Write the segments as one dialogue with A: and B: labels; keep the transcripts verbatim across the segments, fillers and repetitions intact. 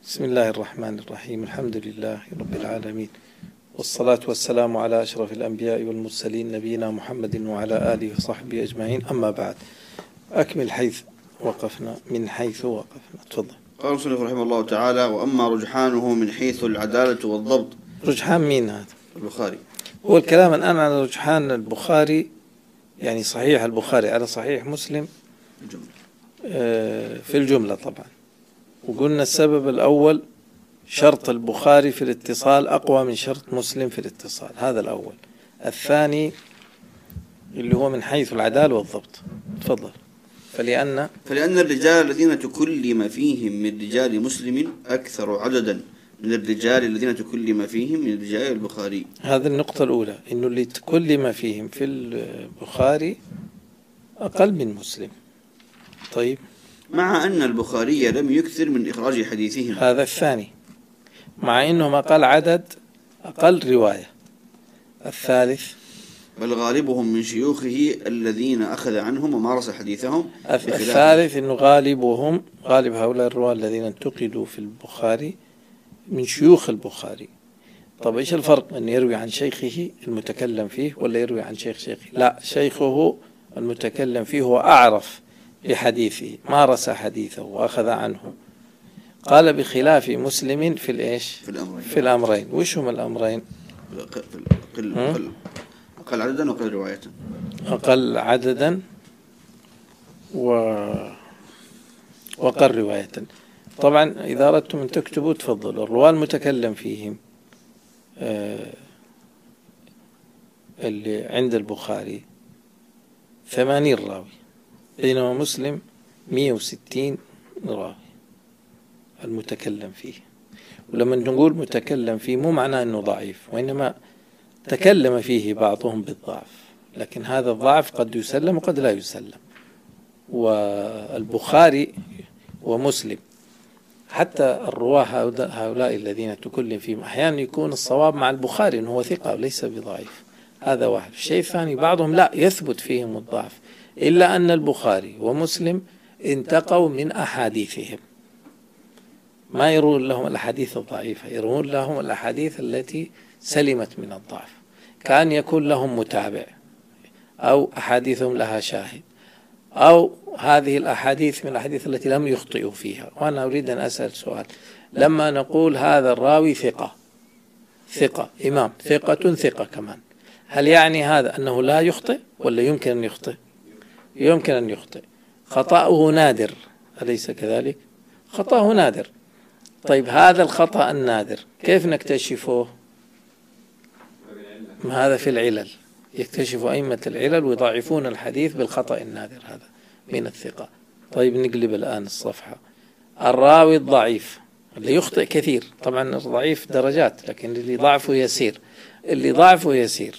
A: بسم الله الرحمن الرحيم. الحمد لله رب العالمين، والصلاة والسلام على أشرف الأنبياء والمرسلين نبينا محمد وعلى آله وصحبه أجمعين. أما بعد، أكمل حيث وقفنا من حيث وقفنا. تفضل.
B: قال المصنف رحمه الله تعالى: وأما رجحانه من حيث العدالة والضبط.
A: رجحان مين هذا؟
B: البخاري.
A: هو الكلام الآن على رجحان البخاري، يعني صحيح البخاري على صحيح مسلم
B: الجملة.
A: آه في الجملة طبعا. وقلنا السبب الأول شرط البخاري في الاتصال أقوى من شرط مسلم في الاتصال، هذا الأول. الثاني اللي هو من حيث العدالة والضبط. تفضل. فلأن
B: فلأن الرجال الذين تكلم فيهم من رجال مسلم أكثر عددا من الرجال الذين تكلم فيهم من رجال البخاري.
A: هذه النقطة الأولى، إنه اللي تكلم فيهم في البخاري أقل من مسلم. طيب،
B: مع أن البخاري لم يكثر من إخراج حديثهم.
A: هذا الثاني، مع أنهم أقل عدد أقل رواية. الثالث،
B: بل غالبهم من شيوخه الذين أخذ عنهم ومارس حديثهم.
A: الثالث أنه غالبهم غالب هؤلاء الرواة الذين انتقدوا في البخاري من شيوخ البخاري. طب إيش الفرق أن يروي عن شيخه المتكلم فيه ولا يروي عن شيخ شيخه؟ لا، شيخه المتكلم فيه هو أعرف بحديثه، مارس حديثه وأخذ عنه. قال بخلاف مسلم في الإيش؟
B: في الأمرين.
A: في الأمرين. وش هم الأمرين؟
B: أقل, أقل, أقل عددا وأقل رواية.
A: أقل عددا و... وأقل رواية. طبعا إذا أردتم أن تكتبوا تفضلوا. الرواة المتكلم فيهم آه اللي عند البخاري ثمانين راوي، بينما مسلم مئة وستين راوي المتكلم فيه. ولما نقول متكلم فيه مو معناه أنه ضعيف، وإنما تكلم فيه بعضهم بالضعف، لكن هذا الضعف قد يسلم وقد لا يسلم. والبخاري ومسلم حتى الرواة هؤلاء الذين تكلم فيهم أحيانا يكون الصواب مع البخاري أنه هو ثقة وليس بضعيف. هذا واحد. الشيء الثاني، بعضهم لا يثبت فيهم الضعف، إلا أن البخاري ومسلم انتقوا من أحاديثهم، ما يرون لهم الأحاديث الضعيفة، يرون لهم الأحاديث التي سلمت من الضعف، كان يكون لهم متابع أو أحاديثهم لها شاهد، أو هذه الأحاديث من الأحاديث التي لم يخطئوا فيها. وأنا أريد أن أسأل سؤال: لما نقول هذا الراوي ثقة ثقة إمام ثقة ثقة كمان، هل يعني هذا أنه لا يخطئ ولا يمكن أن يخطئ؟ يمكن أن يخطئ. خطأه نادر، أليس كذلك؟ خطأه نادر. طيب، هذا الخطأ النادر كيف نكتشفه؟ هذا في العلل، يكتشف أئمة العلل ويضاعفون الحديث بالخطأ النادر هذا من الثقة. طيب، نقلب الآن الصفحة. الراوي الضعيف اللي يخطئ كثير، طبعا الضعيف درجات، لكن اللي ضعفه يسير، اللي ضعفه يسير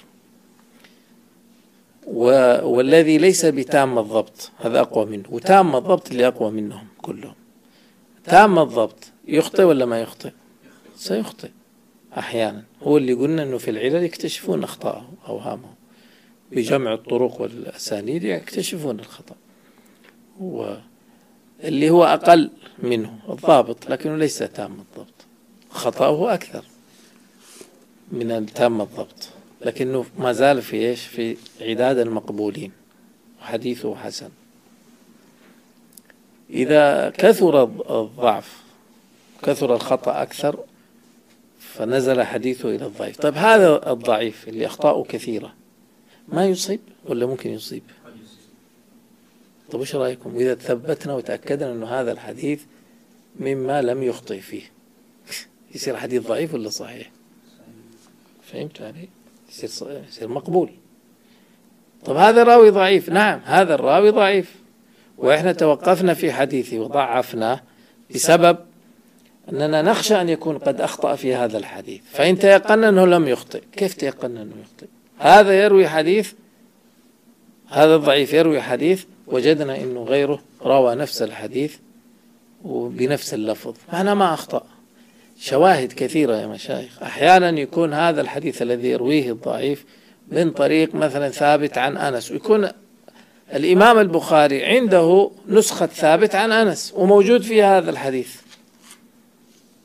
A: والذي ليس بتام الضبط هذا أقوى منه، وتام الضبط اللي أقوى منهم كلهم. تام الضبط يخطئ ولا ما يخطئ؟ سيخطئ أحيانا. هو اللي قلنا أنه في العلل يكتشفون أخطاءه أوهامه بجمع الطرق والأسانيد، يكتشفون الخطأ. واللي هو أقل منه الضابط لكنه ليس تام الضبط، خطأه أكثر من تام الضبط، لكنه ما زال في إيش؟ في عداد المقبولين وحديثه حسن. إذا كثر الضعف كثر الخطأ أكثر فنزل حديثه إلى الضعيف. طيب، هذا الضعيف اللي أخطاؤه كثيرة ما يصيب ولا ممكن يصيب؟ طيب، وش رأيكم إذا ثبتنا وتأكدنا أنه هذا الحديث مما لم يخطئ فيه، يصير حديث ضعيف ولا صحيح؟ فهمت علي؟ يصير يصير مقبول. طب هذا راوي ضعيف، نعم هذا الراوي ضعيف، وإحنا توقفنا في حديثه وضعفناه بسبب أننا نخشى أن يكون قد أخطأ في هذا الحديث، فإن تيقنا أنه لم يخطئ. كيف تيقنا أنه يخطئ؟ هذا يروي حديث، هذا الضعيف يروي حديث وجدنا أنه غيره روى نفس الحديث وبنفس اللفظ، معنا ما أخطأ. شواهد كثيرة يا مشايخ. أحيانا يكون هذا الحديث الذي يرويه الضعيف من طريق مثلا ثابت عن أنس، ويكون الإمام البخاري عنده نسخة ثابت عن أنس وموجود فيها هذا الحديث،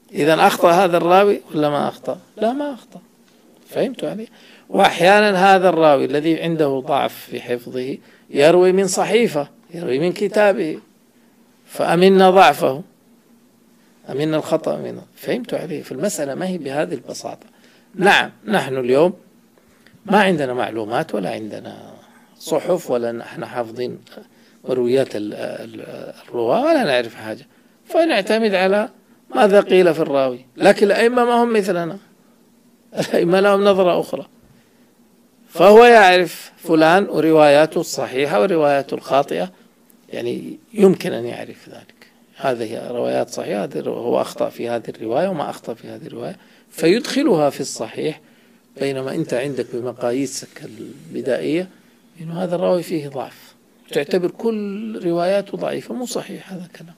A: إذا أخطأ هذا الراوي ولا ما أخطأ؟ لا، ما أخطأ. فهمتوا علي؟ وأحيانا هذا الراوي الذي عنده ضعف في حفظه يروي من صحيفة، يروي من كتابه، فأمنا ضعفه، أمنا الخطأ منه. فهمتوا عليه؟ فالمسألة ما هي بهذه البساطة. نعم، نحن اليوم ما عندنا معلومات ولا عندنا صحف ولا نحن حافظين مرويات الرواة ولا نعرف حاجة، فنعتمد على ماذا قيل في الراوي. لكن الأئمة ما هم مثلنا، الأئمة لهم نظرة أخرى، فهو يعرف فلان ورواياته الصحيحة ورواياته الخاطئة، يعني يمكن أن يعرف ذلك. هذه روايات صحيحة، هو أخطأ في هذه الرواية وما أخطأ في هذه الرواية، فيدخلها في الصحيح. بينما أنت عندك بمقاييسك البدائية إنه هذا الراوي فيه ضعف، تعتبر كل رواياته ضعيفة. مو صحيح هذا كلام،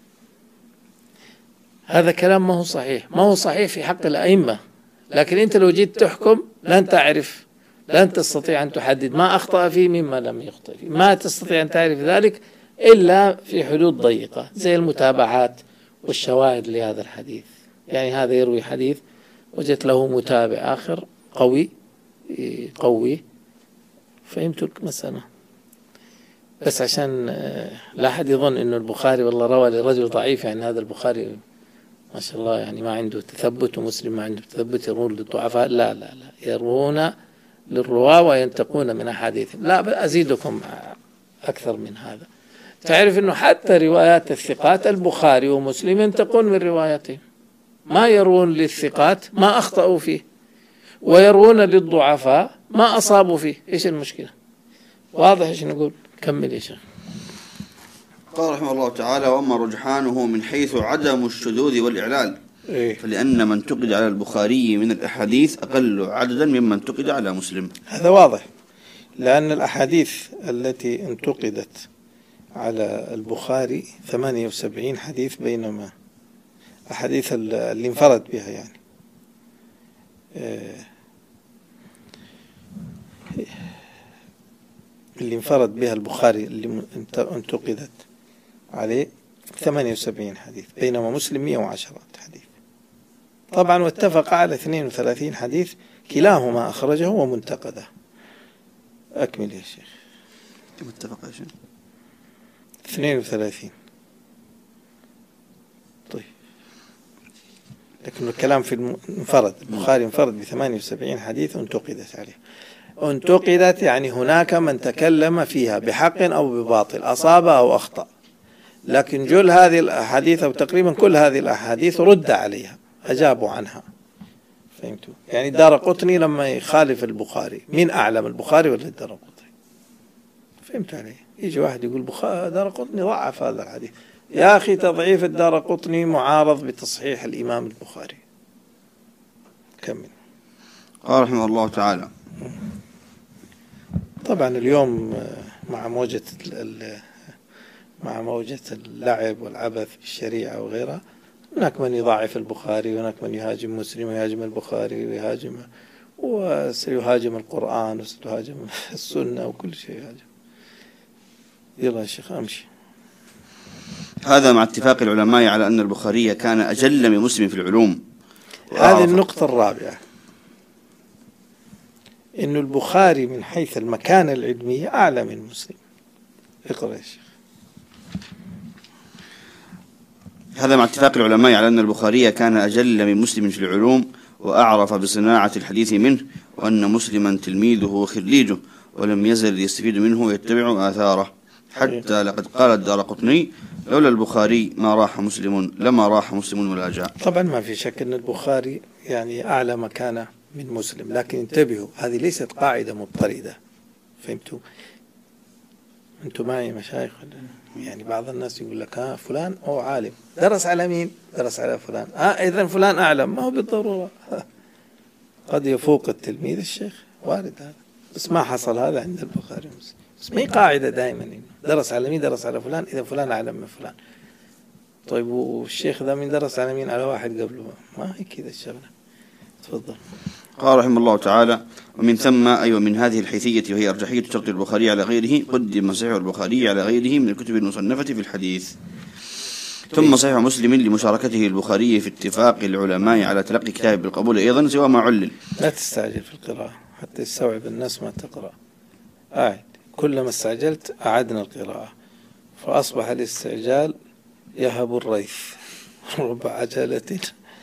A: هذا كلام ما هو صحيح، ما هو صحيح في حق الأئمة. لكن أنت لو جيت تحكم لن تعرف، لن تستطيع أن تحدد ما أخطأ فيه مما لم يخطئ فيه، ما تستطيع أن تعرف ذلك إلا في حدود ضيقة، زي المتابعات والشواهد لهذا الحديث. يعني هذا يروي حديث وجدت له متابع آخر قوي قوي، فهمتوا المسألة؟ بس عشان لا أحد يظن إنه البخاري والله روى لرجل ضعيف، يعني هذا البخاري ما شاء الله يعني ما عنده تثبت، ومسلم ما عنده تثبت، يروون للضعفاء. لا لا لا، يروون للرواة وينتقون من أحاديثهم. لا، أزيدكم أكثر من هذا. تعرف إنه حتى روايات الثقات البخاري ومسلم ينتقون من رواياتهم، ما يروون للثقات ما أخطأوا فيه، ويروون للضعفاء ما أصابوا فيه. إيش المشكلة؟ واضح إيش نقول؟ كمل يا شيخ.
B: قال رحمه الله تعالى: وأما رجحانه من حيث عدم الشذوذ والإعلال، إيه؟ فلأن من انتقد على البخاري من الأحاديث أقل عددا ممن انتقد على مسلم.
A: هذا واضح، لأن الأحاديث التي انتقدت على البخاري ثمانية وسبعين حديث، بينما أحاديث اللي انفرد بها يعني اللي انفرد بها البخاري اللي انتقدت عليه ثمانية وسبعين حديث، بينما مسلم مئة وعشرة حديث. طبعا واتفق على اثنين وثلاثين حديث كلاهما أخرجه ومنتقده. أكمل يا شيخ.
B: متفق يا شيخ.
A: اثنين وثلاثين. طيب، لكن الكلام في المنفرد، البخاري انفرد بثمانية وسبعين حديث انتقدت عليه. انتقدت يعني هناك من تكلم فيها بحق أو بباطل، أصاب أو أخطأ، لكن جل هذه الأحاديث أو تقريبا كل هذه الأحاديث رد عليها، أجابوا عنها. فهمتوا؟ يعني الدارقطني لما يخالف البخاري، مين أعلم، البخاري ولا الدارقطني؟ فهمت عليه؟ يجي واحد يقول بخاري دارقطني ضعف هذا الحديث. يا أخي، تضعيف الدارقطني معارض بتصحيح الإمام البخاري. كمل.
B: قال رحمه الله تعالى:
A: طبعا اليوم مع موجة مع موجة اللعب والعبث في الشريعة وغيرها، هناك من يضاعف البخاري، وهناك من يهاجم مسلم ويهاجم البخاري ويهاجم وسيهاجم القرآن وسيهاجم السنة وكل شيء يهاجم. يلا يا شيخ أمشي.
B: هذا مع اتفاق العلماء على أن البخاري كان أجل من مسلم في العلوم.
A: هذه النقطة الرابعة، إنه البخاري من حيث المكانة العلمية أعلى من مسلم. اقرأ يا شيخ.
B: هذا مع اتفاق العلماء على أن البخاري كان أجل من مسلم في العلوم وأعرف بصناعة الحديث منه، وأن مسلما تلميذه وخريجه، ولم يزل يستفيد منه ويتبع آثاره، حتى لقد قال الدارقطني: لولا البخاري ما راح مسلم لما راح مسلم ولا جاء.
A: طبعا ما في شك أن البخاري يعني أعلى مكانة من مسلم، لكن انتبهوا، هذه ليست قاعدة مضطردة. فهمتوا؟ أنتم معي مشايخ؟ يعني بعض الناس يقول لك ها فلان أو عالم درس على مين؟ درس على فلان، ها إذن فلان أعلم. ما هو بالضرورة، قد يفوق التلميذ الشيخ، وارد هذا، بس ما حصل هذا عند البخاري ومسلم. بس ما هي قاعدة دائما إنه درس على مين؟ درس على فلان، إذا فلان أعلم من فلان. طيب والشيخ ذا من درس على مين؟ على واحد قبله. ما هي كذا الشغلة. تفضل.
B: قال رحمه الله تعالى: ومن ثم أي أيوة ومن هذه الحيثية، وهي أرجحية شرط البخاري على غيره، قدم صحيح البخاري على غيره من الكتب المصنفة في الحديث. ثم صحيح مسلم لمشاركته البخاري في اتفاق العلماء على تلقي كتابه بالقبول أيضا سوى ما علل.
A: لا تستعجل في القراءة حتى يستوعب الناس ما تقرأ. أعد، كلما استعجلت أعدنا القراءة، فأصبح الاستعجال يهب الريث رب عجلة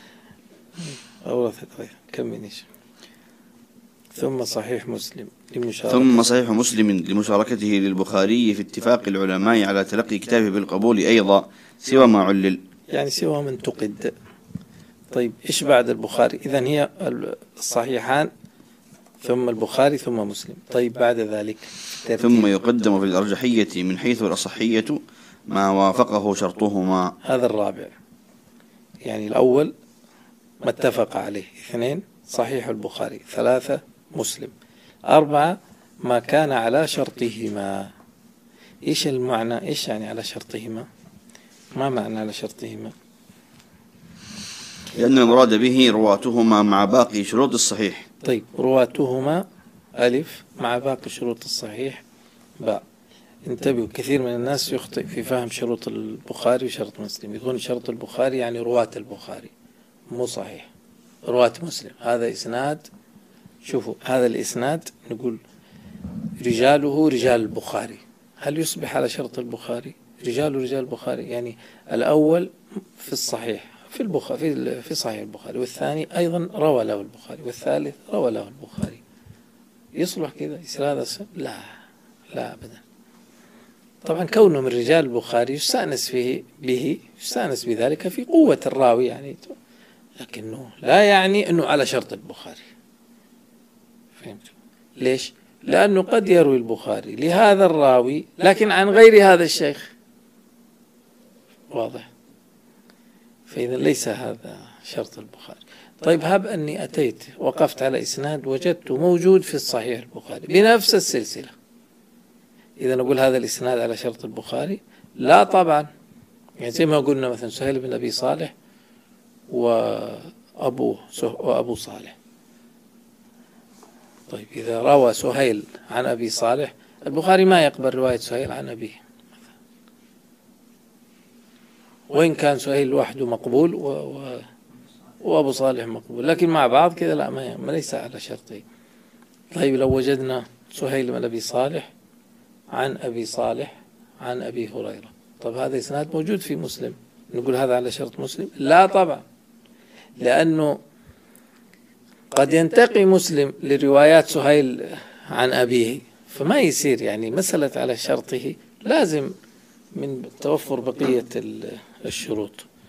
A: أورثت غيث. كمنيش. ثم صحيح مسلم لمشاركته
B: ثم صحيح مسلم لمشاركته للبخاري في اتفاق العلماء على تلقي كتابه بالقبول أيضا سوى ما علل،
A: يعني سوى من تقد. طيب إيش بعد البخاري؟ إذن هي الصحيحان ثم البخاري ثم مسلم. طيب بعد ذلك
B: ثم يقدم في الأرجحية من حيث الأصحية ما وافقه شرطهما.
A: هذا الرابع، يعني الأول ما اتفق عليه، اثنين صحيح البخاري، ثلاثة مسلم، أربعة ما كان على شرطهما. إيش المعنى؟ إيش يعني على شرطهما؟ ما معنى على شرطهما؟
B: لأن المراد به رواتهما مع باقي شروط الصحيح.
A: طيب رواتهما ألف مع باقي شروط الصحيح باء. انتبهوا، كثير من الناس يخطئ في فهم شروط البخاري وشرط مسلم، يظن شرط البخاري يعني رواة البخاري، مو صحيح. رواة مسلم هذا إسناد، شوفوا هذا الإسناد نقول رجاله رجال البخاري، هل يصبح على شرط البخاري؟ رجال رجال البخاري، يعني الأول في الصحيح في البخاري في في صحيح البخاري، والثاني أيضا روى له البخاري، والثالث روى له البخاري. يصلح كذا؟ يصير هذا؟ لا لا أبدا. طبعا كونه من رجال البخاري يستأنس فيه به يستأنس بذلك في قوة الراوي يعني، لكنه لا يعني أنه على شرط البخاري. فهمت؟ ليش؟ لأنه قد يروي البخاري لهذا الراوي لكن عن غير هذا الشيخ، واضح؟ فإذا ليس هذا شرط البخاري. طيب هب أني أتيت وقفت على إسناد وجدته موجود في الصحيح البخاري بنفس السلسلة، إذا نقول هذا الإسناد على شرط البخاري؟ لا طبعا. يعني زي ما قلنا مثلا سهيل بن أبي صالح وأبوه وأبو صالح. طيب إذا روى سهيل عن أبي صالح، البخاري ما يقبل رواية سهيل عن أبيه، وإن كان سهيل لوحده مقبول و... و... وأبو صالح مقبول، لكن مع بعض كذا لا، ما, ما ليس على شرطه. طيب لو وجدنا سهيل بن أبي صالح عن أبي صالح عن أبي هريرة، طب هذا إسناد موجود في مسلم، نقول هذا على شرط مسلم؟ لا طبعا، لأنه قد ينتقي مسلم لروايات سهيل عن أبيه، فما يصير يعني مسألة على شرطه، لازم من توفر بقية الشروط.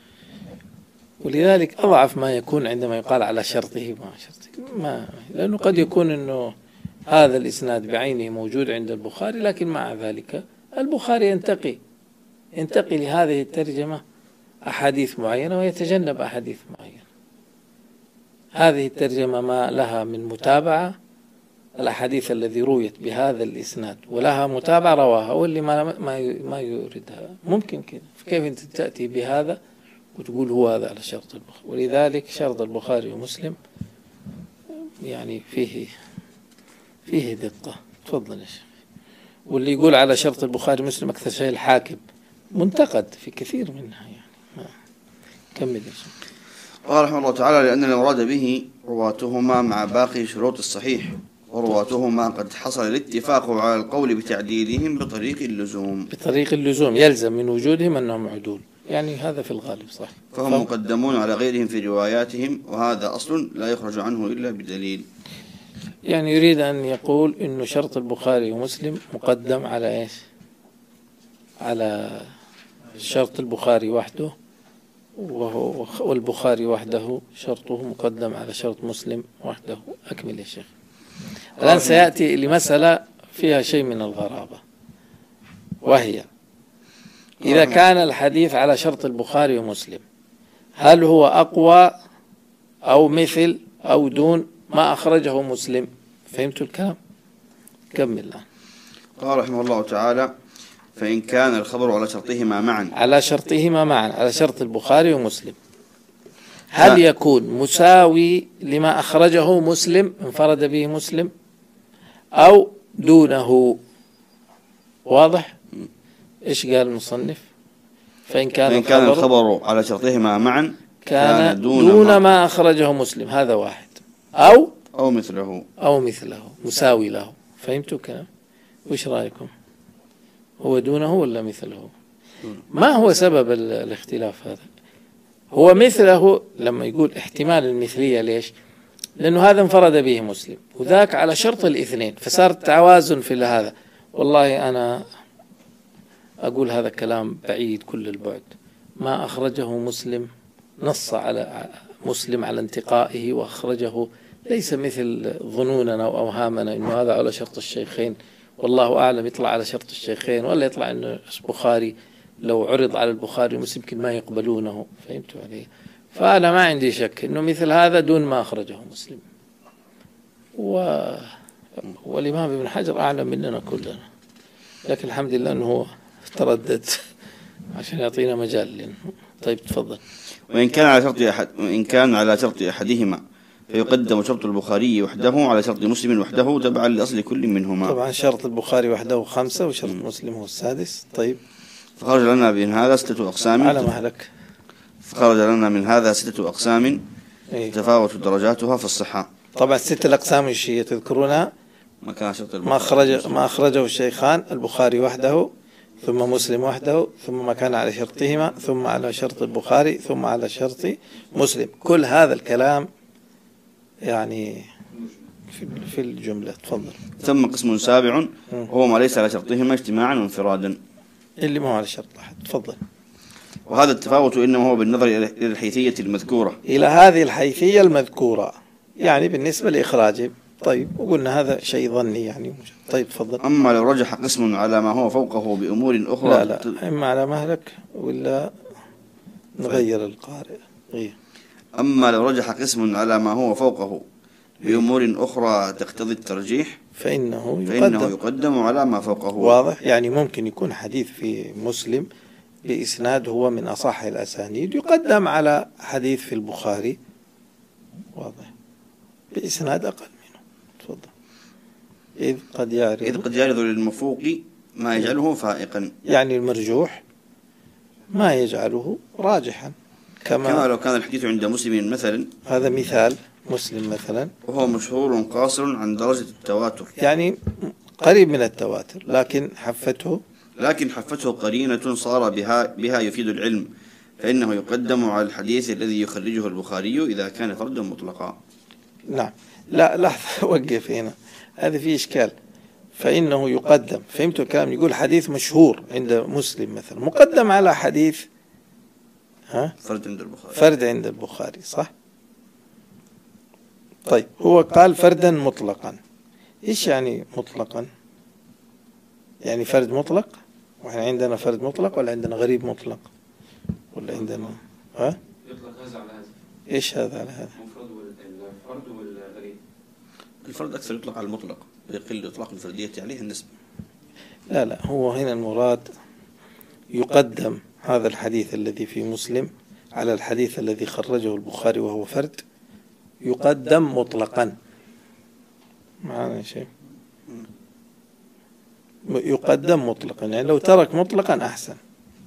A: ولذلك أضعف ما يكون عندما يقال على شرطه ما شرطه، ما لأنه قد يكون أنه هذا الإسناد بعينه موجود عند البخاري، لكن مع ذلك البخاري ينتقي ينتقي لهذه الترجمة أحاديث معينة ويتجنب أحاديث معينة. هذه الترجمة ما لها من متابعة، الأحاديث الذي رويت بهذا الإسناد ولها متابعة رواها، واللي ما ما يوردها ممكن كده. فكيف أنت تأتي بهذا وتقول هو هذا على شرط البخاري؟ ولذلك شرط البخاري ومسلم يعني فيه فيه دقة. تفضل يا شيخ. واللي يقول على شرط البخاري ومسلم أكثر شيء الحاكم، منتقد في كثير منها يعني. كمل يا شيخ.
B: قال رحمه الله تعالى: لأن المراد به رواتهما مع باقي شروط الصحيح، ورواتهما قد حصل الاتفاق على القول بتعديلهم بطريق اللزوم.
A: بطريق اللزوم يلزم من وجودهم أنهم عدول، يعني هذا في الغالب صح.
B: فهم ف... مقدمون على غيرهم في رواياتهم، وهذا أصل لا يخرج عنه إلا بدليل.
A: يعني يريد أن يقول إنه شرط البخاري ومسلم مقدم على إيش؟ على شرط البخاري وحده، وهو والبخاري وحده شرطه مقدم على شرط مسلم وحده. أكمل يا شيخ. الآن سيأتي لمسألة فيها شيء من الغرابة، وهي إذا كان الحديث على شرط البخاري ومسلم، هل هو أقوى أو مثل أو دون ما أخرجه مسلم؟ فهمتوا الكلام؟ كمل الآن.
B: قال رحمه الله تعالى: فإن كان الخبر على شرطهما معا
A: على شرطهما معا على شرط البخاري ومسلم، هل يكون مساوي لما أخرجه مسلم انفرد به مسلم أو دونه؟ واضح؟ إيش قال المصنف؟ فإن كان,
B: فإن كان الخبر على شرطهما معا
A: كان دون, دون ما, ما أخرجه مسلم، هذا واحد، أو
B: أو مثله
A: أو مثله مساوي له. فهمتوا كلام؟ وش رأيكم؟ هو دونه ولا مثله؟ ما هو سبب الاختلاف هذا؟ هو مثله لما يقول احتمال المثلية، ليش؟ لأنه هذا انفرد به مسلم وذاك على شرط الاثنين، فصار توازن في هذا. والله أنا أقول هذا كلام بعيد كل البعد، ما أخرجه مسلم نص على مسلم على انتقائه وأخرجه، ليس مثل ظنوننا وأوهامنا إنه هذا على شرط الشيخين، والله أعلم يطلع على شرط الشيخين، ولا يطلع إنه البخاري لو عرض على البخاري ومسلم يمكن ما يقبلونه. فهمتوا علي؟ فأنا ما عندي شك إنه مثل هذا دون ما أخرجه مسلم، و... والإمام ابن حجر أعلم مننا كلنا، لكن الحمد لله أنه هو تردد عشان يعطينا مجال لنا. طيب تفضل.
B: وإن كان على شرط أحد وإن كان على شرط أحدهما فيقدم شرط البخاري وحده على شرط مسلم وحده تبعا لأصل كل منهما.
A: طبعا شرط البخاري وحده خمسة وشرط م. مسلم هو السادس. طيب.
B: فخرج لنا من هذا ستة أقسام
A: على مهلك.
B: فخرج لنا من هذا ستة أقسام
A: إيه؟
B: تفاوت درجاتها في الصحة.
A: طبعا ستة الأقسام ايش هي تذكرونها؟
B: ما كان شرط
A: ما أخرج ما أخرجه الشيخان البخاري وحده، ثم مسلم وحده، ثم ما كان على شرطهما، ثم على شرط البخاري، ثم على شرط مسلم. كل هذا الكلام يعني في الجملة. تفضل.
B: ثم قسم سابع وهو ما ليس على شرطهما اجتماعا وانفرادا،
A: اللي ما هو على شرط أحد. تفضل.
B: وهذا التفاوت إنما هو بالنظر إلى الحيثية المذكورة،
A: إلى هذه الحيثية المذكورة، يعني بالنسبة لإخراجه. طيب وقلنا هذا شيء ظني يعني. طيب تفضل.
B: أما لو رجح قسم على ما هو فوقه بأمور أخرى.
A: لا لا إما على مهلك ولا نغير القارئ. إيه.
B: أما لو رجح قسم على ما هو فوقه بأمور أخرى تقتضي الترجيح
A: فإنه يقدم,
B: فإنه يقدم على ما فوقه.
A: واضح؟ يعني ممكن يكون حديث في مسلم بإسناد هو من أصح الأسانيد يقدم على حديث في البخاري، واضح، بإسناد أقل منه. تفضل. إذ قد يعرض
B: إذ قد يعرض للمفوق ما يجعله فائقا،
A: يعني المرجوح ما يجعله راجحا، كما,
B: كما لو كان الحديث عند مسلم مثلا،
A: هذا مثال مسلم مثلا،
B: وهو مشهور قاصر عن درجة التواتر،
A: يعني قريب من التواتر، لكن حفته
B: لكن حفته قرينة صار بها بها يفيد العلم، فإنه يقدم على الحديث الذي يخرجه البخاري إذا كان فردا مطلقا.
A: نعم. لا لحظة وقف هنا، هذا فيه إشكال. فإنه يقدم، فهمتوا الكلام؟ يقول حديث مشهور عند مسلم مثلا مقدم على حديث ها
B: فرد عند البخاري
A: فرد عند البخاري، صح؟ طيب هو قال فردا مطلقا. إيش يعني مطلقا؟ يعني فرد مطلق، وإحنا عندنا فرد مطلق ولا عندنا غريب مطلق ولا عندنا ها؟
C: يطلق هذا على هذا.
A: إيش هذا على هذا؟
C: المفرد والفرد والغريب.
B: الفرد أكثر يطلق على المطلق، يقل إطلاق الفردية عليه النسبة.
A: لا لا، هو هنا المراد يقدم هذا الحديث الذي في مسلم على الحديث الذي خرجه البخاري وهو فرد، يقدم مطلقا. معنا شيء؟ يقدم مطلقا، يعني لو ترك مطلقا أحسن.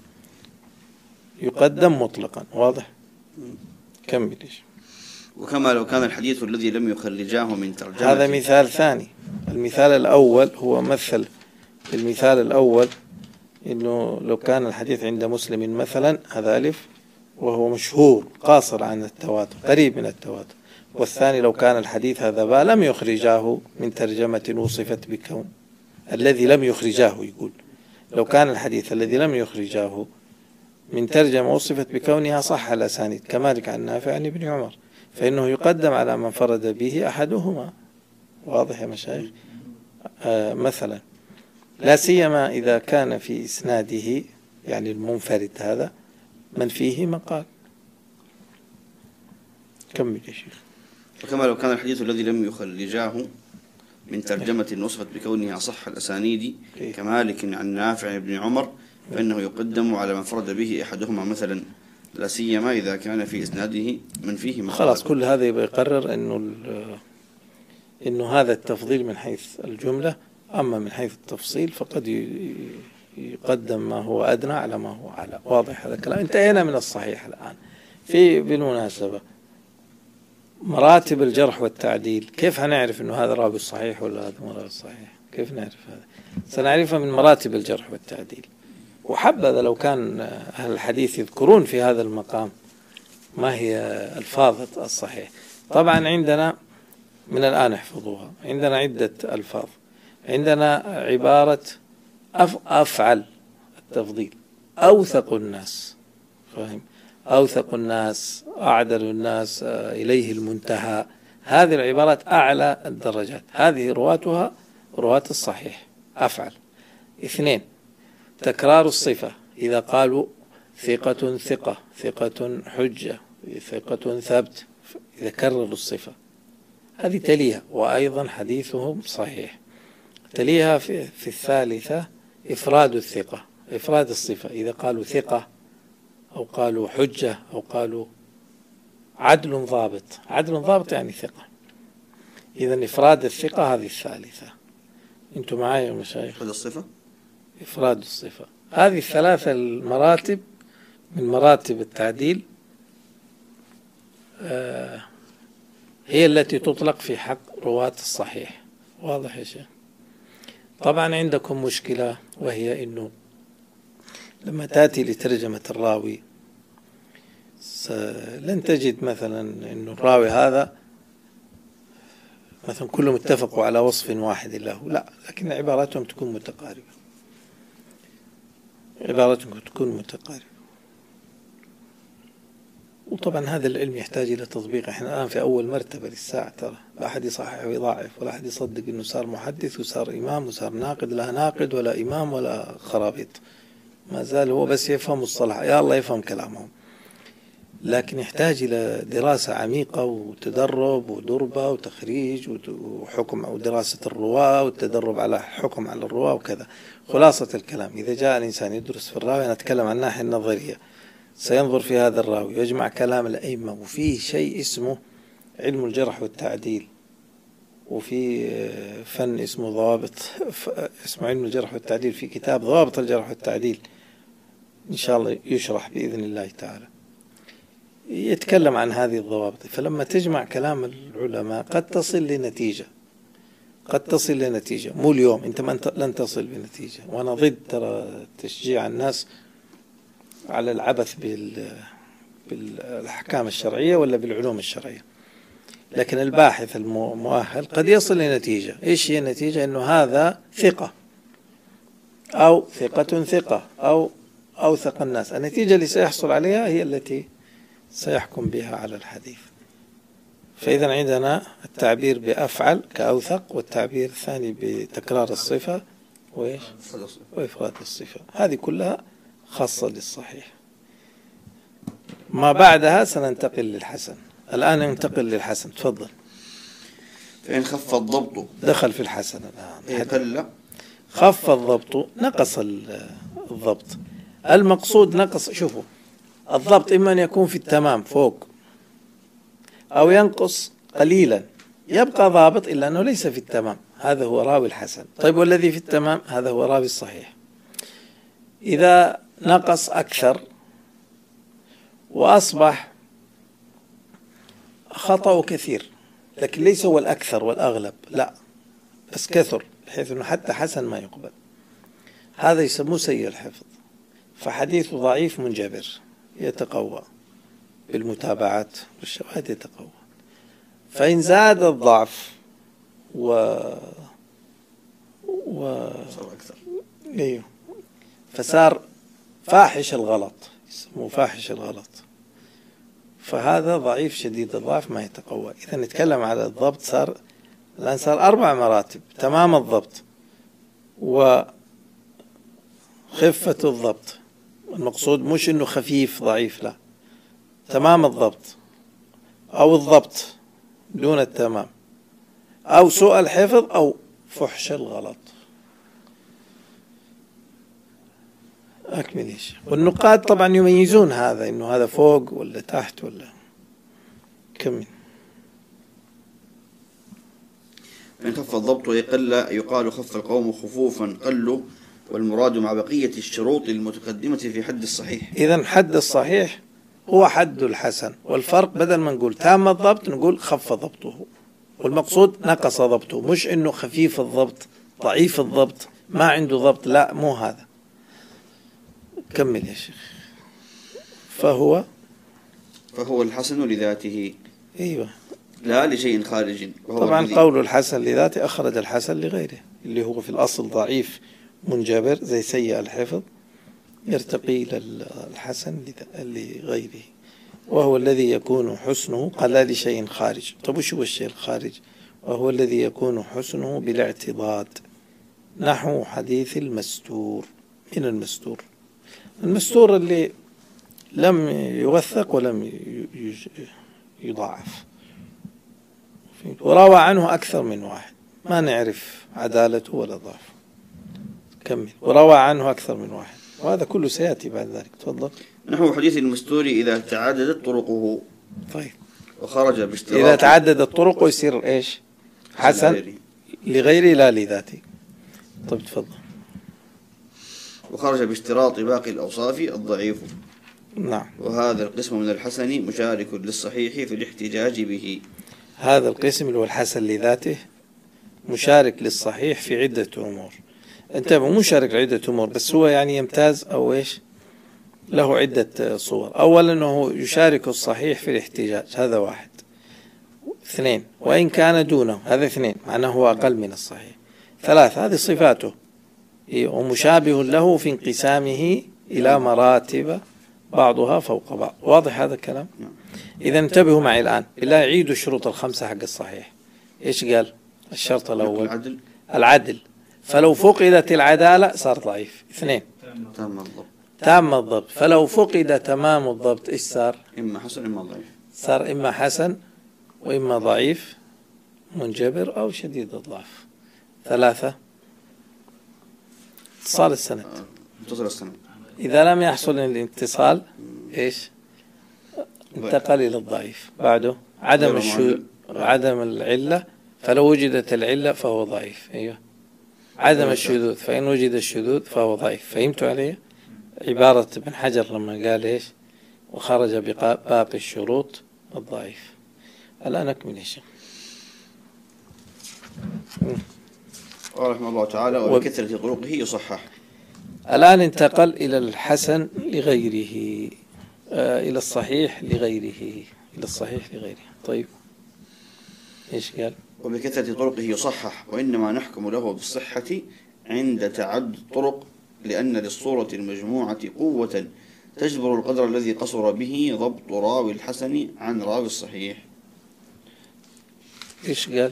A: يقدم مطلقا، واضح؟ كمل.
B: وكما لو كان الحديث الذي لم يخرجاه من ترجمة.
A: هذا مثال ثاني. المثال الأول هو مثل المثال الأول إنه لو كان الحديث عند مسلم مثلا، هذا ألف، وهو مشهور قاصر عن التواتر، قريب من التواتر. والثاني لو كان الحديث هذا با لم يخرجاه من ترجمة وصفت بكون، الذي لم يخرجاه، يقول لو كان الحديث الذي لم يخرجاه من ترجمة وصفت بكونها صح الأسانيد كمالك عن نافع عن ابن عمر، فإنه يقدم على من فرد به أحدهما. واضح يا مشايخ؟ آه مثلا لا سيما إذا كان في إسناده يعني المنفرد هذا من فيه مقال. كمل يا شيخ.
B: وكما لو كان الحديث الذي لم يخرجاه من ترجمة وصفت بكونها أصح الأسانيد كمالك عن نافع عن ابن عمر، فإنه يقدم على من فرد به أحدهما مثلا، لا سيما إذا كان في إسناده من فيه مقال.
A: خلاص كل هذا يبقى يقرر إنه إنه هذا التفضيل من حيث الجملة، أما من حيث التفصيل فقد يقدم ما هو أدنى على ما هو أعلى. واضح هذا الكلام؟ انتهينا من الصحيح الآن. في بالمناسبة مراتب الجرح والتعديل، كيف هنعرف أنه هذا راوي صحيح ولا هذا مو راوي صحيح؟ كيف نعرف هذا؟ سنعرفها من مراتب الجرح والتعديل. وحبذا لو كان أهل الحديث يذكرون في هذا المقام ما هي ألفاظ الصحيح. طبعا عندنا من الآن احفظوها، عندنا عدة ألفاظ. عندنا عبارة أفعل التفضيل، أوثق الناس، فاهم؟ أوثق الناس، أعدل الناس، إليه المنتهى. هذه العبارات أعلى الدرجات، هذه رواتها رواة الصحيح. أفعل. اثنين، تكرار الصفة، إذا قالوا ثقة ثقة، ثقة حجة، ثقة ثبت، إذا كرروا الصفة هذه تليها، وأيضا حديثهم صحيح. تليها في, في الثالثة إفراد الثقة، إفراد الصفة، إذا قالوا ثقة أو قالوا حجة أو قالوا عدل ضابط. عدل ضابط يعني ثقة. إذا إفراد الثقة هذه الثالثة. أنتم معي يا مشايخ؟
B: إفراد الصفة،
A: إفراد الصفة، هذه الثلاثة المراتب من مراتب التعديل آه هي التي تطلق في حق رواة الصحيح. واضح يا شيخ؟ طبعا عندكم مشكلة، وهي أنه لما تأتي لترجمة الراوي لن تجد مثلا أنه الراوي هذا مثلا كلهم اتفقوا على وصف واحد له، لا، لكن عباراتهم تكون متقاربة، عباراتهم تكون متقاربة. وطبعا هذا العلم يحتاج إلى تطبيق. احنا الآن في أول مرتبة للساعة، ترى لا أحد يصحح ويضاعف، ولا أحد يصدق إنه صار محدث وصار إمام وصار ناقد، لا ناقد ولا إمام ولا خرابيط، ما زال هو بس يفهم الصلاح، يا الله يفهم كلامهم. لكن يحتاج إلى دراسة عميقة وتدرب ودربة وتخريج وحكم ودراسة الرواة والتدرب على حكم على الرواة وكذا. خلاصة الكلام، إذا جاء الإنسان يدرس في الراوي، أنا أتكلم عن الناحية النظرية، سينظر في هذا الراوي ويجمع كلام الأئمة، وفيه شيء اسمه علم الجرح والتعديل، وفي فن اسمه ضوابط، اسمه علم الجرح والتعديل، في كتاب ضوابط الجرح والتعديل إن شاء الله يشرح بإذن الله تعالى، يتكلم عن هذه الضوابط. فلما تجمع كلام العلماء قد تصل لنتيجة، قد تصل لنتيجة، مو اليوم أنت ما لن تصل بنتيجة. وأنا ضد ترى تشجيع الناس على العبث بالأحكام الشرعية ولا بالعلوم الشرعية، لكن الباحث المؤهل قد يصل لنتيجة. إيش هي النتيجة؟ إنه هذا ثقة أو ثقة ثقة أو أوثق الناس. النتيجة اللي سيحصل عليها هي التي سيحكم بها على الحديث. فإذا عندنا التعبير بأفعل كأوثق، والتعبير الثاني بتكرار الصفة وإيش؟ وإفراد الصفة. هذه كلها خاصة للصحيح. ما بعدها سننتقل للحسن. الآن ننتقل للحسن، تفضل.
B: فإن خف الضبط،
A: دخل في الحسن الآن.
B: قل
A: خف الضبط، نقص الضبط. المقصود نقص، شوفوا، الضبط إما أن يكون في التمام فوق، أو ينقص قليلا، يبقى ضابط إلا أنه ليس في التمام، هذا هو راوي الحسن. طيب والذي في التمام هذا هو راوي الصحيح. إذا نقص أكثر وأصبح خطأ كثير، لكن ليس هو الأكثر والأغلب، لا، بس كثر بحيث أنه حتى حسن ما يقبل، هذا يسموه سيء الحفظ، فحديث ضعيف منجبر يتقوى بالمتابعات والشواهد، يتقوى. فإن زاد الضعف و و
B: صار أكثر،
A: ايوه، فصار فاحش الغلط، يسموه فاحش الغلط، فهذا ضعيف شديد الضعف ما يتقوى. إذا نتكلم على الضبط، صار الآن صار أربع مراتب: تمام الضبط، وخفة الضبط، المقصود مش إنه خفيف ضعيف، لا، تمام الضبط، أو الضبط دون التمام، أو سوء الحفظ، أو فحش الغلط. أكمل إيش. والنقاد طبعا يميزون هذا، إنه هذا فوق ولا تحت ولا كمل.
B: إن خف الضبط يقل، يقال خف القوم خفوفا قلوا، والمراد مع بقية الشروط المتقدمة في حد الصحيح.
A: إذن حد الصحيح هو حد الحسن، والفرق بدل ما نقول تام الضبط نقول خف ضبطه، والمقصود نقص ضبطه، مش إنه خفيف الضبط ضعيف الضبط ما عنده ضبط، لا مو هذا. كمل يا شيخ. فهو
B: فهو الحسن لذاته
A: أيوة
B: لا لشيء خارج. وهو
A: طبعا
B: الذي-
A: قول الحسن لذاته أخرج الحسن لغيره، اللي هو في الأصل ضعيف منجبر زي سيء الحفظ، يرتقي إلى الحسن لغيره، وهو الذي يكون حسنه قال لا لشيء خارج. طب وش هو الشيء الخارج؟ وهو الذي يكون حسنه بالاعتضاد، نحو حديث المستور. من المستور؟ المستور اللي لم يوثق ولم يضاعف، وروى عنه أكثر من واحد ما نعرف عدالته ولا ضعفه. كمل. وروى عنه أكثر من واحد، وهذا كله سيأتي بعد ذلك. تفضل.
B: نحو حديث المستور إذا تعددت طرقه
A: طيب
B: وخرج باشتراط
A: إذا تعددت طرقه يصير إيش؟ حسن لغيره لا لذاته. طيب تفضل.
B: وخرج باشتراط باقي الأوصاف الضعيف.
A: نعم.
B: وهذا القسم من الحسن مشارك للصحيح في الاحتجاج به.
A: هذا القسم اللي هو الحسن لذاته مشارك للصحيح في عدة أمور. انتبه، مشارك لعدة أمور، بس هو يعني يمتاز أو إيش له عدة صور. أولا أنه يشارك الصحيح في الاحتجاج، هذا واحد. اثنين، وإن كان دونه، هذا اثنين معناه هو أقل من الصحيح. ثلاثة، هذه صفاته ومشابه له في انقسامه إلى مراتب بعضها فوق بعض. واضح هذا الكلام؟ إذا انتبهوا معي الآن بالله، عيدوا الشروط الخمسة حق الصحيح. إيش قال؟ الشرط الأول
B: العدل.
A: العدل، فلو فقدت العدالة صار ضعيف. اثنين،
B: تام الضبط.
A: تام الضبط، فلو فقد تمام الضبط إيش صار؟
B: إما حسن إما ضعيف.
A: صار إما حسن وإما ضعيف منجبر أو شديد الضعف. ثلاثة، اتصال السند.
B: متصل السند.
A: إذا لم يحصل الاتصال إيش؟ انتقل إلى الضعيف. بعده عدم الشذوذ، عدم العلة، فلو وجدت العلة فهو ضعيف. أيوه. عدم الشذوذ، فإن وجد الشذوذ فهو ضعيف. فهمتوا عليه؟ عبارة ابن حجر لما قال إيش؟ وخرج باقي الشروط الضعيف. الآن أكمل يا شيخ.
B: قال رحمه الله تعالى وبكثرة طرقه يصحح.
A: الآن انتقل إلى الحسن لغيره، آه إلى الصحيح لغيره، إلى الصحيح لغيره. طيب إيش قال؟
B: وبكثرة طرقه يصحح، وإنما نحكم له بالصحة عند تعدد الطرق، لأن للصورة المجموعة قوة تجبر القدر الذي قصر به ضبط راوي الحسن عن راوي الصحيح.
A: إيش قال؟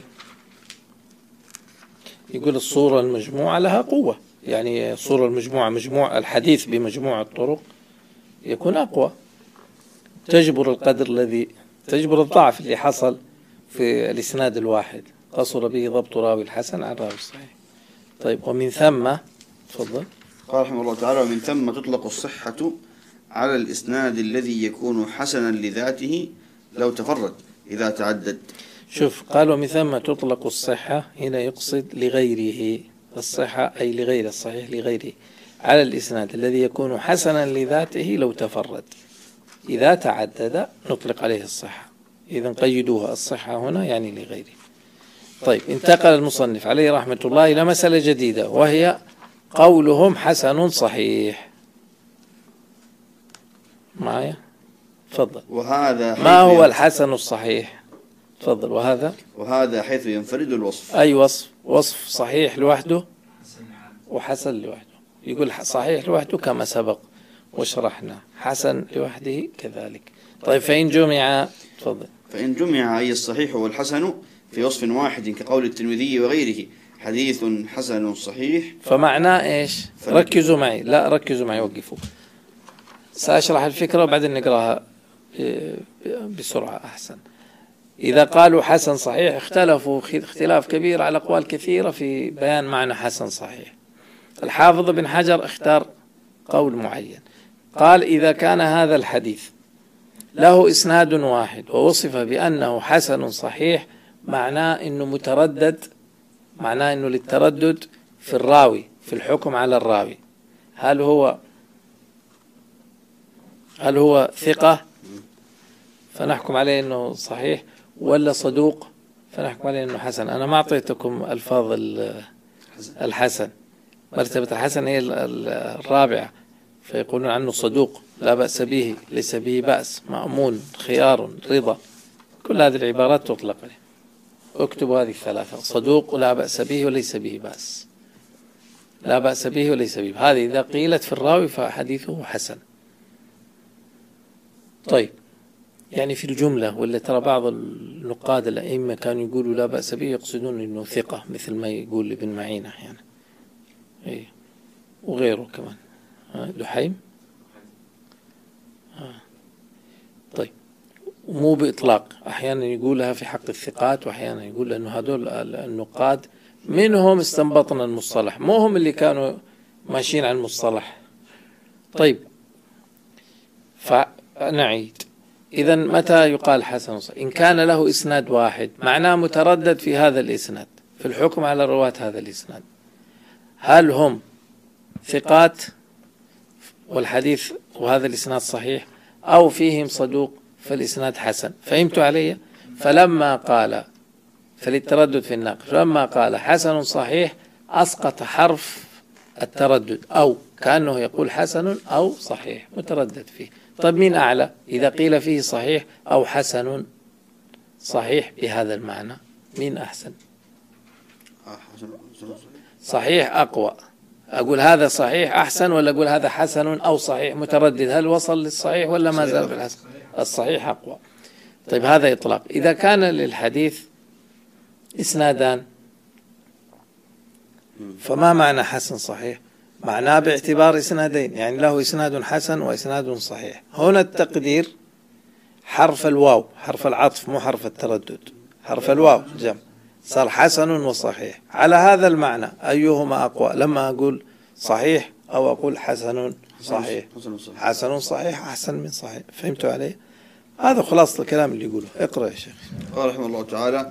A: يقول الصورة المجموعة لها قوة، يعني الصورة المجموعة مجموع الحديث بمجموع الطرق يكون أقوى، تجبر القدر الذي تجبر الضعف اللي حصل في الإسناد الواحد قصر به ضبط راوي الحسن عن راوي الصحيح. طيب ومن ثم تفضل.
B: قال رحمه الله تعالى ومن ثم تطلق الصحة على الإسناد الذي يكون حسنا لذاته لو تفرد إذا تعدد.
A: شوف، قال ومن ثم تطلق الصحة، هنا يقصد لغيره الصحة، أي لغير الصحيح لغيره، على الإسناد الذي يكون حسنا لذاته لو تفرد. إذا تعدد نطلق عليه الصحة. إذا قيدوها الصحة هنا يعني لغيره. طيب انتقل المصنف عليه رحمة الله إلى مسألة جديدة، وهي قولهم حسن صحيح. معايا؟ تفضل.
B: وهذا
A: ما هو الحسن الصحيح؟ تفضل. وهذا
B: وهذا حيث ينفرد الوصف.
A: أي وصف؟ وصف صحيح لوحده وحسن لوحده. يقول صحيح لوحده كما سبق وشرحنا، حسن لوحده كذلك. طيب فإن جمع، تفضل.
B: فإن جمع أي الصحيح والحسن في وصف واحد كقول الترمذي وغيره حديث حسن صحيح،
A: فمعناه إيش؟ ركزوا معي، لا ركزوا معي، وقفوا. سأشرح الفكرة وبعدين نقراها بسرعة أحسن. إذا قالوا حسن صحيح اختلفوا اختلاف كبير على أقوال كثيرة في بيان معنى حسن صحيح. الحافظ بن حجر اختار قول معين، قال إذا كان هذا الحديث له إسناد واحد ووصف بأنه حسن صحيح، معناه أنه متردد، معناه أنه للتردد في الراوي، في الحكم على الراوي، هل هو هل هو ثقة فنحكم عليه أنه صحيح، ولا صدوق فنحكم عليه أنه حسن؟ أنا ما أعطيتكم ألفاظ الحسن، مرتبة الحسن هي الرابعة، فيقولون عنه صدوق لا بأس به، ليس به بأس، مأمون، خيار، رضا، كل هذه العبارات تطلق عليه. اكتبوا هذه الثلاثة: صدوق لا بأس به وليس به بأس، لا بأس به وليس به، هذه إذا قيلت في الراوي فحديثه حسن. طيب، يعني في الجملة، ولا ترى بعض النقاد الأئمة كانوا يقولوا لا بأس به يقصدون أنه ثقة، مثل ما يقول ابن معين أحيانا، إيه، وغيره كمان، لحيم. آه. طيب، مو بإطلاق، أحيانا يقولها في حق الثقات، وأحيانا يقول أنه هذول النقاد منهم استنبطنا المصطلح، مو هم اللي كانوا ماشيين على المصطلح. طيب، فنعيد، إذا متى يقال حسن صحيح؟ إن كان له إسناد واحد، معناه متردد في هذا الإسناد، في الحكم على رواة هذا الإسناد، هل هم ثقات والحديث وهذا الإسناد صحيح، أو فيهم صدوق فالإسناد حسن؟ فهمت علي؟ فلما قال فللتردد في الناقل، فلما قال حسن صحيح أسقط حرف التردد، أو كأنه يقول حسن أو صحيح متردد فيه. طيب، مين أعلى إذا قيل فيه صحيح أو حسن صحيح بهذا المعنى؟ مين أحسن؟ صحيح أقوى، أقول هذا صحيح أحسن، ولا أقول هذا حسن أو صحيح متردد، هل وصل للصحيح ولا ما زال في الحسن؟ الصحيح أقوى. طيب، هذا إطلاق. إذا كان للحديث إسنادان، فما معنى حسن صحيح؟ معناه باعتبار إسنادين، يعني له إسناد حسن وإسناد صحيح. هنا التقدير حرف الواو، حرف العطف، مو حرف التردد، حرف الواو جمع، صار حسن وصحيح. على هذا المعنى أيهما أقوى لما أقول صحيح أو أقول حسن صحيح؟ حسن صحيح أحسن من صحيح. فهمتوا علي؟ هذا خلاصة الكلام اللي يقوله. اقرأ يا شيخ.
B: قال رحمه الله تعالى: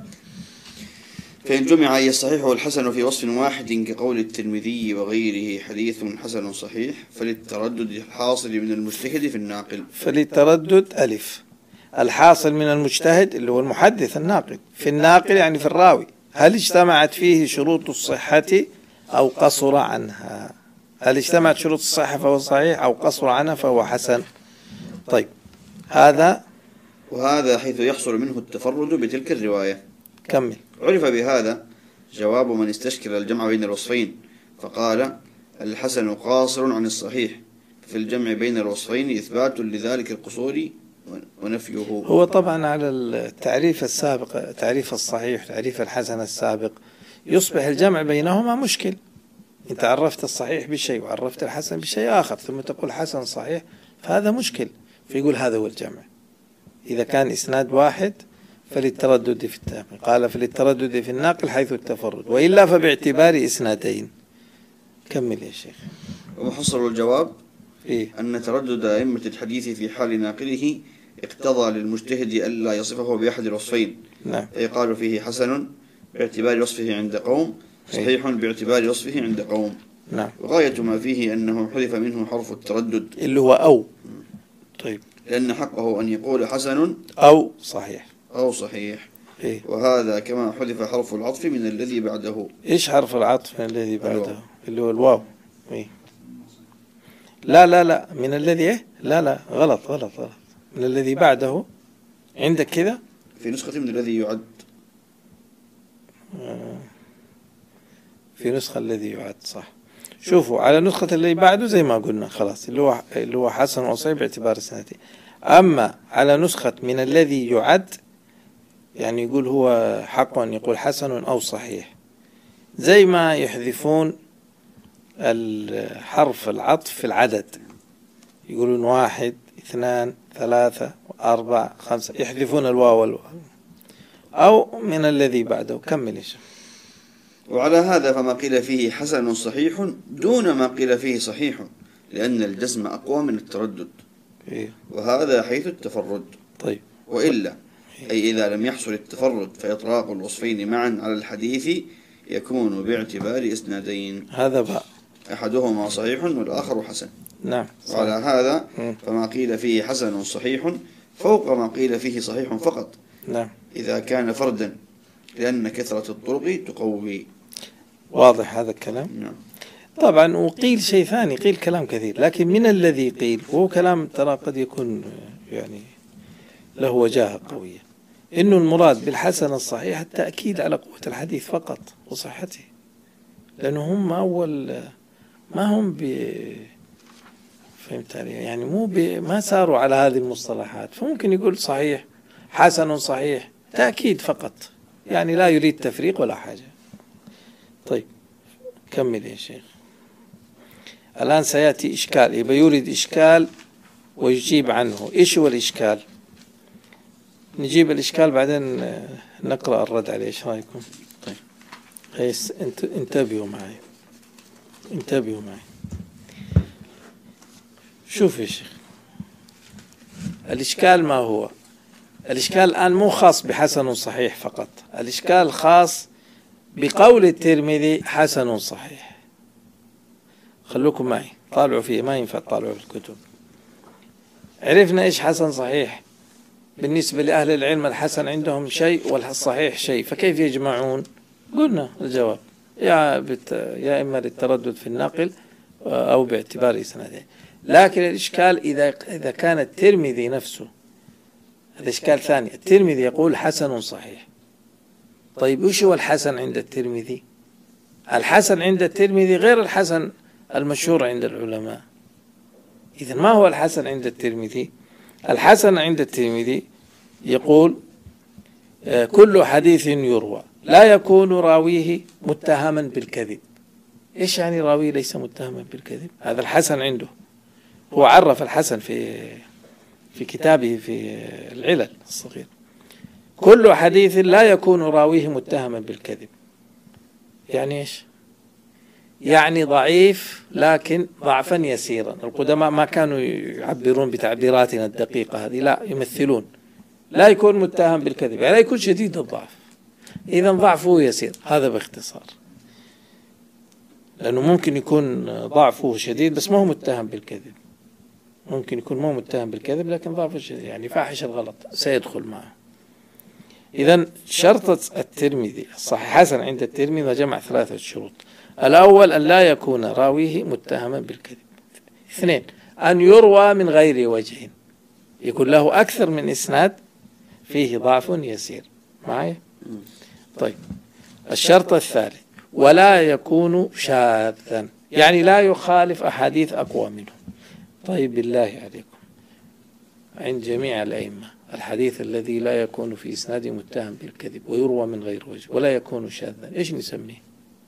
B: فإن جمع أي الصحيح والحسن في وصف واحد كقول الترمذي وغيره حديث حسن صحيح، فللتردد الحاصل من المجتهد في الناقل.
A: فللتردد ألف، الحاصل من المجتهد اللي هو المحدث الناقل، في الناقل يعني في الراوي، هل اجتمعت فيه شروط الصحة أو قصر عنها؟ هل اجتمعت شروط الصحة فهو صحيح، أو قصر عنها فهو حسن. طيب، هذا
B: وهذا حيث يحصل منه التفرد بتلك الرواية.
A: كمل.
B: عرف بهذا جواب من استشكل الجمع بين الوصفين فقال: الحسن قاصر عن الصحيح، في الجمع بين الوصفين إثبات لذلك القصور ونفيه.
A: هو طبعا على التعريف السابق، تعريف الصحيح تعريف الحسن السابق، يصبح الجمع بينهما مشكل. انت عرفت الصحيح بشيء وعرفت الحسن بشيء آخر، ثم تقول حسن صحيح، فهذا مشكل. فيقول هذا هو الجمع. إذا كان إسناد واحد فللتردد في التناقل، قال فللتردد في الناقل حيث التفرد، وإلا فباعتبار إسنادين. كمل يا شيخ.
B: ومحصل الجواب
A: إيه؟
B: أن تردد أئمة الحديث في حال ناقله اقتضى للمجتهد ألا يصفه بأحد الوصفين.
A: نعم.
B: فيقال فيه حسن باعتبار وصفه عند قوم، صحيح باعتبار وصفه عند قوم.
A: نعم.
B: وغاية ما فيه أنه حذف منه حرف التردد
A: اللي هو أو. طيب،
B: لأن حقه أن يقول حسن
A: أو صحيح
B: أو صحيح.
A: إيه؟
B: وهذا كما حذف حرف العطف من الذي بعده.
A: إيش حرف العطف من الذي بعده؟ الواو. اللي هو الواو. إيه؟ لا لا لا من الذي إيه؟ لا لا غلط غلط غلط من الذي بعده. عندك كذا
B: في نسخة من الذي يعد،
A: في نسخة الذي يعد صح. شوفوا على نسخة الذي بعده زي ما قلنا خلاص، اللي هو اللي هو حسن وصحيح باعتبار السنتين. أما على نسخة من الذي يعد يعني يقول هو حق أن يقول حسن أو صحيح، زي ما يحذفون الحرف العطف في العدد، يقولون واحد اثنان ثلاثة أربعة خمسة، يحذفون الواو والواو. أو من الذي بعده. كمل إيش.
B: وعلى هذا فما قيل فيه حسن صحيح دون ما قيل فيه صحيح، لأن الجزم أقوى من التردد.
A: إيه؟
B: وهذا حيث التفرد.
A: طيب،
B: وإلا أي إذا لم يحصل التفرد فإطلاق الوصفين معا على الحديث يكون باعتبار إسنادين.
A: هذا بقى
B: أحدهما صحيح والآخر حسن.
A: نعم.
B: وعلى هذا
A: مم.
B: فما قيل فيه حسن صحيح فوق ما قيل فيه صحيح فقط
A: نعم.
B: إذا كان فردا، لأن كثرة الطرق تقوي.
A: واضح هذا الكلام.
B: نعم.
A: طبعا وقيل شيء ثاني، قيل كلام كثير، لكن من الذي قيل وهو كلام ترى قد يكون يعني له وجاهة قوية، إنه المراد بالحسن الصحيح التأكيد على قوة الحديث فقط وصحته، لأنه هم أول ما هم ب فهمت علي يعني مو ب... ما ساروا على هذه المصطلحات، فممكن يقول صحيح حسن صحيح تأكيد فقط، يعني لا يريد تفريق ولا حاجة. طيب كمل يا شيخ. الآن سيأتي إشكال، يبقى يورد إشكال ويجيب عنه. إيش هو الإشكال؟ نجيب الإشكال بعدين نقرأ الرد عليه. إيش رأيكم؟
B: طيب
A: هيس انت انتبهوا معي انتبهوا معي. شوف يا شيخ، الإشكال ما هو؟ الإشكال الآن مو خاص بحسن صحيح فقط، الإشكال خاص بقول الترمذي حسن صحيح. خلوكم معي، طالعوا فيه، ما ينفع تطالعوا في الكتب. عرفنا إيش حسن صحيح؟ بالنسبة لأهل العلم الحسن عندهم شيء والصحيح شيء، فكيف يجمعون؟ قلنا الجواب يا, بت... يا إما للتردد في النقل أو باعتبار إسناده. لكن الإشكال إذا إذا كان الترمذي نفسه، هذا إشكال ثاني، الترمذي يقول حسن صحيح. طيب وش هو الحسن عند الترمذي؟ الحسن عند الترمذي غير الحسن المشهور عند العلماء. إذا ما هو الحسن عند الترمذي؟ الحسن عند الترمذي يقول كل حديث يروى لا يكون راويه متهما بالكذب. إيش يعني راويه ليس متهما بالكذب؟ هذا الحسن عنده، هو عرف الحسن في في كتابه في العلل الصغير، كل حديث لا يكون راويه متهما بالكذب. يعني إيش؟ يعني ضعيف لكن ضعفا يسيرا. القدماء ما كانوا يعبرون بتعبيراتنا الدقيقة هذه، لا يمثلون. لا يكون متهم بالكذب يعني لا يكون شديد الضعف، إذا ضعفه يسير، هذا باختصار. لأنه ممكن يكون ضعفه شديد بس ما هو متهم بالكذب، ممكن يكون مو متهم بالكذب لكن ضعفه شديد يعني فاحش الغلط سيدخل معه. إذا شرطة الترمذي الصحيح حسن عند الترمذي جمع ثلاثة شروط. الأول أن لا يكون راويه متهما بالكذب. اثنين أن يروى من غير وجه، يكون له أكثر من إسناد فيه ضعف يسير. معي؟ طيب الشرط الثالث ولا يكون شاذا، يعني لا يخالف أحاديث أقوى منه. طيب بالله عليكم عند جميع الأئمة الحديث الذي لا يكون في إسناده متهم بالكذب ويروى من غير وجه ولا يكون شاذا إيش نسميه؟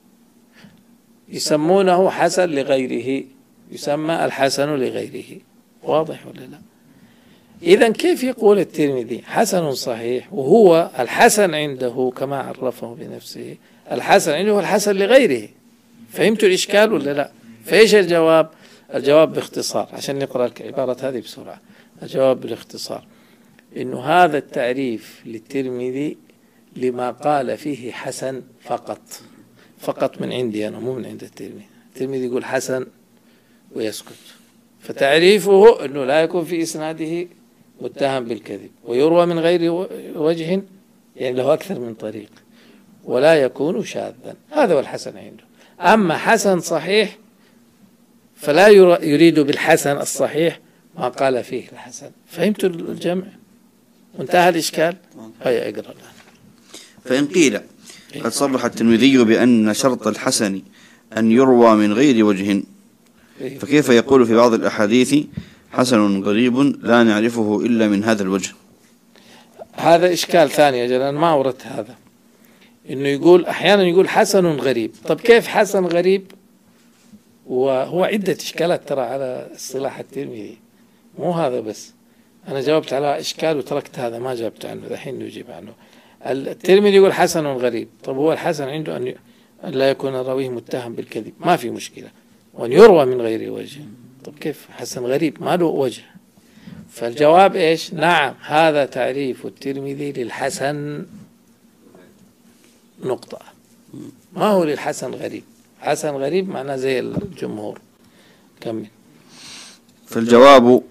A: يسمونه حسن لغيره، يسمى الحسن لغيره. واضح ولا لا؟ إذن كيف يقول الترمذي حسن صحيح وهو الحسن عنده كما عرفه بنفسه الحسن عنده هو الحسن لغيره؟ فهمتوا الإشكال ولا لا؟ فإيش الجواب؟ الجواب باختصار عشان نقرأ العبارة هذه بسرعة. الجواب بالاختصار إنه هذا التعريف للترمذي لما قال فيه حسن فقط، فقط من عندي أنا مو من عند الترمذي. الترمذي يقول حسن ويسكت، فتعريفه أنه لا يكون في إسناده متهم بالكذب ويروى من غير وجه يعني له أكثر من طريق ولا يكون شاذا، هذا هو الحسن عنده. أما حسن صحيح فلا يريد بالحسن الصحيح ما قال فيه الحسن. فهمتوا الجمع؟ وانتهى الإشكال؟ هيا اقرأ الآن.
B: فإن قيل قد صرح الترمذي بأن شرط الحسن أن يروى من غير وجه، فكيف يقول في بعض الأحاديث حسن غريب لا نعرفه إلا من هذا الوجه؟
A: هذا إشكال ثاني يا جلال، ما أوردت هذا. إنه يقول أحيانا يقول حسن غريب. طب كيف حسن غريب وهو عدة إشكالات ترى على اصطلاح الترمذي، مو هذا بس. أنا جاوبت على إشكال وتركت هذا ما جاوبت عنه، الحين نجيب عنه. الترمذي يقول حسن غريب. طب هو الحسن عنده أن لا يكون راويه متهم بالكذب، ما في مشكلة، وأن يروى من غير وجه. طب كيف حسن غريب ما له وجه؟ فالجواب إيش؟ نعم هذا تعريف الترمذي للحسن نقطة، ما هو للحسن غريب. حسن غريب معناه زي الجمهور. كمل.
B: فالجواب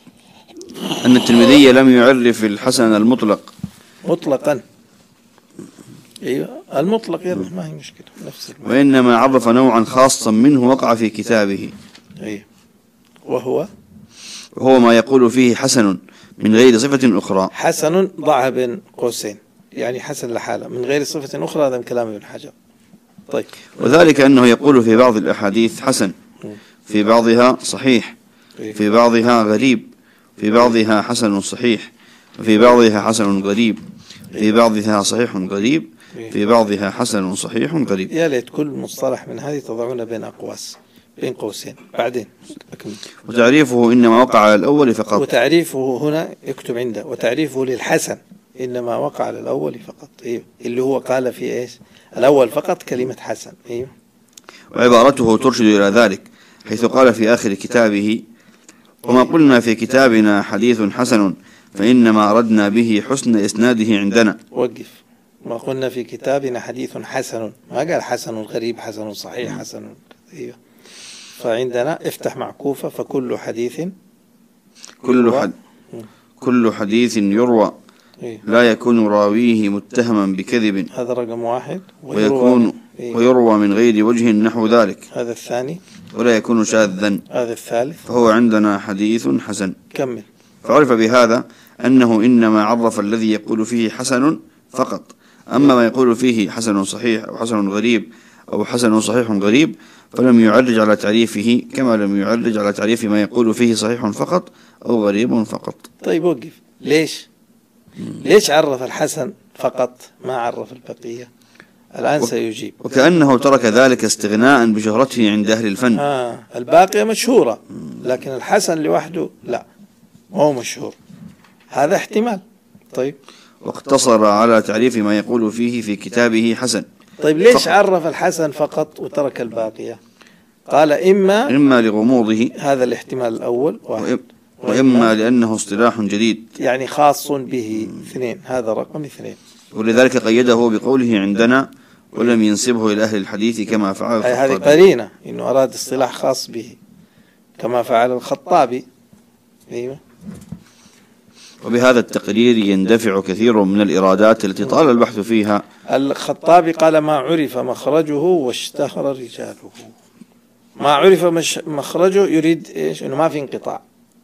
B: أن الترمذي لم يعرف الحسن المطلق
A: مطلقا. ايوه المطلق يلا ما هي مشكلة نفس المعنى.
B: وإنما عرف نوعا خاصا منه وقع في كتابه.
A: ايوه وهو
B: وهو ما يقول فيه حسن من غير صفة أخرى.
A: حسن ضعها بين قوسين، يعني حسن لحاله من غير صفة أخرى، هذا من كلام ابن حجر. طيب.
B: وذلك أنه يقول في بعض الأحاديث حسن، في بعضها صحيح، في بعضها غريب، في بعضها حسن صحيح، في بعضها حسن غريب، في بعضها صحيح غريب، في بعضها حسن صحيح غريب.
A: يا ليت كل مصطلح من هذه تضعون بين أقواس بين قوسين. بعدين أكمل.
B: وتعريفه إنما وقع على الأول فقط.
A: وتعريفه هنا اكتب عنده، وتعريفه للحسن إنما وقع على الأول فقط. إيه اللي هو قال في إيش الأول فقط كلمة حسن. إيه.
B: وعبارته ترشد إلى ذلك حيث قال في آخر كتابه: وما قلنا في كتابنا حديث حسن فإنما أردنا به حسن إسناده عندنا.
A: وقف. ما قلنا في كتابنا حديث حسن، ما قال حسن غريب، حسن صحيح، حسن. إيه. فعندنا افتح معكوفة فكل حديث
B: كل حد كل حديث يروى لا يكون راويه متهما بكذب،
A: هذا رقم واحد.
B: ويكون ويروى من غير وجه نحو ذلك،
A: هذا الثاني.
B: ولا يكون شاذا،
A: هذا الثالث.
B: فهو عندنا حديث حسن.
A: كمل.
B: فعرف بهذا أنه إنما عرف الذي يقول فيه حسن فقط، أما ما يقول فيه حسن صحيح أو حسن غريب أو حسن صحيح غريب فلم يعرج على تعريفه، كما لم يعرج على تعريف ما يقول فيه صحيح فقط أو غريب فقط.
A: طيب وقف. ليش ليش عرف الحسن فقط ما عرف البقية؟ الآن سيجيب.
B: وكأنه ترك ذلك استغناء بشهرته عند أهل الفن.
A: آه الباقية مشهورة لكن الحسن لوحده لا ما هو مشهور، هذا احتمال. طيب.
B: واقتصر على تعريف ما يقول فيه في كتابه حسن.
A: طيب ليش فقط عرف الحسن فقط وترك الباقية؟ قال إما
B: إما لغموضه،
A: هذا الاحتمال الأول واحد،
B: وإما لأنه اصطلاح جديد
A: يعني خاص به اثنين، هذا رقم اثنين.
B: ولذلك قيده بقوله عندنا ولم ينسبه إلى أهل الحديث كما فعل الخطابي.
A: هذه قرينة إنه أراد اصطلاح خاص به كما فعل الخطابي. أيوة.
B: وبهذا التقرير يندفع كثير من الإرادات التي طال البحث فيها.
A: الخطابي قال ما عرف مخرجه واشتهر رجاله. ما عرف مخرجه يريد إيش؟ إنه ما في انقطاع.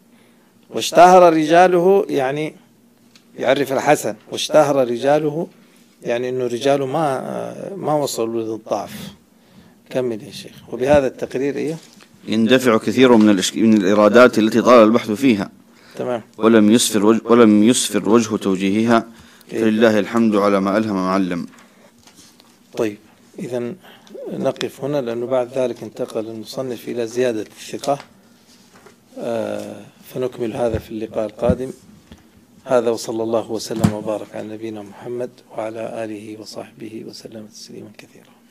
A: واشتهر رجاله يعني يعرف الحسن، واشتهر رجاله يعني إنه رجاله ما ما وصلوا للضعف. كمل يا شيخ. وبهذا التقرير إيه؟
B: يندفع كثير من من الإرادات التي طال البحث فيها.
A: تمام.
B: ولم يسفر وجه ولم يسفر وجه توجيهها، فلله الحمد على ما ألهم معلم.
A: طيب إذا نقف هنا لأنه بعد ذلك انتقل المصنف إلى زيادة الثقة، آه فنكمل هذا في اللقاء القادم. هذا وصلى الله وسلم وبارك على نبينا محمد وعلى آله وصحبه وسلم تسليما كثيرا.